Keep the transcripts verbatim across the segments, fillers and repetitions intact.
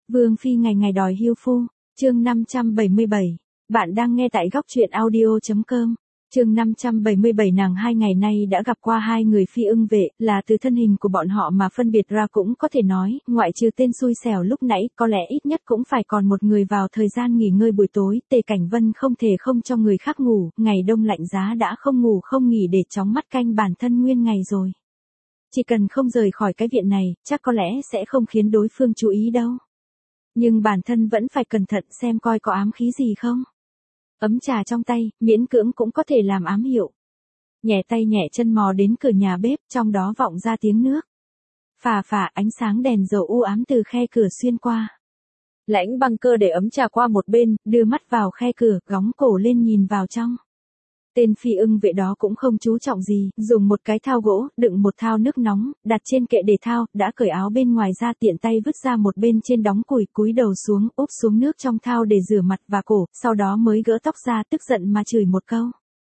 Vương phi ngày ngày đòi hưu phu, chương năm trăm bảy mươi bảy. Bạn đang nghe tại góc truyện audio chấm com. Chương năm trăm bảy mươi bảy nàng hai ngày nay đã gặp qua hai người phi ưng vệ, là từ thân hình của bọn họ mà phân biệt ra cũng có thể nói, ngoại trừ tên xui xẻo lúc nãy, có lẽ ít nhất cũng phải còn một người vào thời gian nghỉ ngơi buổi tối, Tề Cảnh Vân không thể không cho người khác ngủ, ngày đông lạnh giá đã không ngủ không nghỉ để chóng mắt canh bản thân nguyên ngày rồi. Chỉ cần không rời khỏi cái viện này, chắc có lẽ sẽ không khiến đối phương chú ý đâu. Nhưng bản thân vẫn phải cẩn thận xem coi có ám khí gì không. Ấm trà trong tay, miễn cưỡng cũng có thể làm ám hiệu. Nhẹ tay nhẹ chân mò đến cửa nhà bếp, trong đó vọng ra tiếng nước. Phà phà ánh sáng đèn dầu u ám từ khe cửa xuyên qua. Lãnh Băng Cơ để ấm trà qua một bên, đưa mắt vào khe cửa, góng cổ lên nhìn vào trong. Tên phi ưng vệ đó cũng không chú trọng gì, dùng một cái thao gỗ, đựng một thao nước nóng, đặt trên kệ để thao, đã cởi áo bên ngoài ra tiện tay vứt ra một bên trên đóng củi, cúi đầu xuống, úp xuống nước trong thao để rửa mặt và cổ, sau đó mới gỡ tóc ra tức giận mà chửi một câu.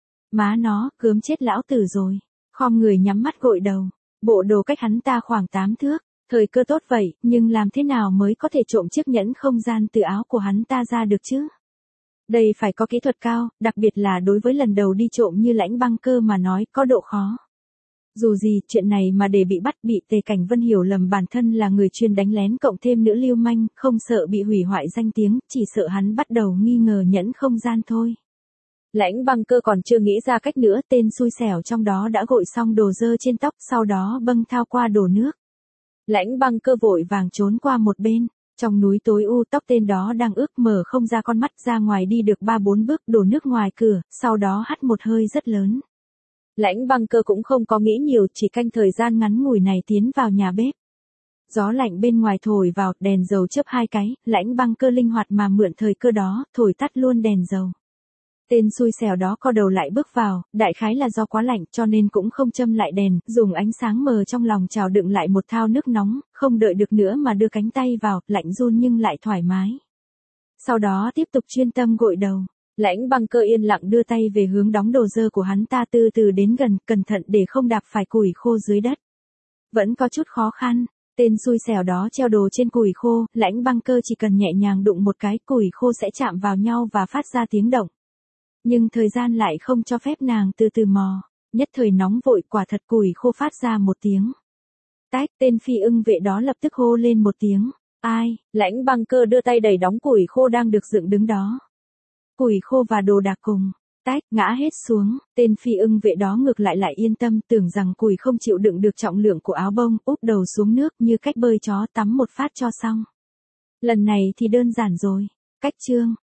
Má nó, gớm chết lão tử rồi. Khom người nhắm mắt gội đầu. Bộ đồ cách hắn ta khoảng tám thước, thời cơ tốt vậy, nhưng làm thế nào mới có thể trộm chiếc nhẫn không gian từ áo của hắn ta ra được chứ? Đây phải có kỹ thuật cao, đặc biệt là đối với lần đầu đi trộm như Lãnh Băng Cơ mà nói có độ khó. Dù gì, chuyện này mà để bị bắt bị Tề Cảnh Vân hiểu lầm bản thân là người chuyên đánh lén cộng thêm nữ lưu manh, không sợ bị hủy hoại danh tiếng, chỉ sợ hắn bắt đầu nghi ngờ nhẫn không gian thôi. Lãnh Băng Cơ còn chưa nghĩ ra cách nữa, tên xui xẻo trong đó đã gội xong đồ dơ trên tóc, sau đó bâng thao qua đổ nước. Lãnh Băng Cơ vội vàng trốn qua một bên. Trong núi tối u, tóc tên đó đang ướt, mở không ra con mắt, ra ngoài đi được ba bốn bước, đổ nước ngoài cửa, sau đó hắt một hơi rất lớn. Lãnh Băng Cơ cũng không có nghĩ nhiều, chỉ canh thời gian ngắn ngủi này tiến vào nhà bếp. Gió lạnh bên ngoài thổi vào, đèn dầu chớp hai cái, Lãnh Băng Cơ linh hoạt mà mượn thời cơ đó, thổi tắt luôn đèn dầu. Tên xui xẻo đó co đầu lại bước vào, đại khái là do quá lạnh cho nên cũng không châm lại đèn, dùng ánh sáng mờ trong lòng trào đựng lại một thao nước nóng, không đợi được nữa mà đưa cánh tay vào, lạnh run nhưng lại thoải mái. Sau đó tiếp tục chuyên tâm gội đầu. Lãnh Băng Cơ yên lặng đưa tay về hướng đóng đồ dơ của hắn ta, từ từ đến gần, cẩn thận để không đạp phải củi khô dưới đất. Vẫn có chút khó khăn, tên xui xẻo đó treo đồ trên củi khô, Lãnh Băng Cơ chỉ cần nhẹ nhàng đụng một cái, củi khô sẽ chạm vào nhau và phát ra tiếng động. Nhưng thời gian lại không cho phép nàng từ từ mò, nhất thời nóng vội, quả thật củi khô phát ra một tiếng. Tách, tên phi ưng vệ đó lập tức hô lên một tiếng. Ai? Lãnh Băng Cơ đưa tay đẩy đóng củi khô đang được dựng đứng đó. Củi khô và đồ đạc cùng. Tách, ngã hết xuống, tên phi ưng vệ đó ngược lại lại yên tâm, tưởng rằng củi không chịu đựng được trọng lượng của áo bông, úp đầu xuống nước như cách bơi chó tắm một phát cho xong. Lần này thì đơn giản rồi. Cách chương,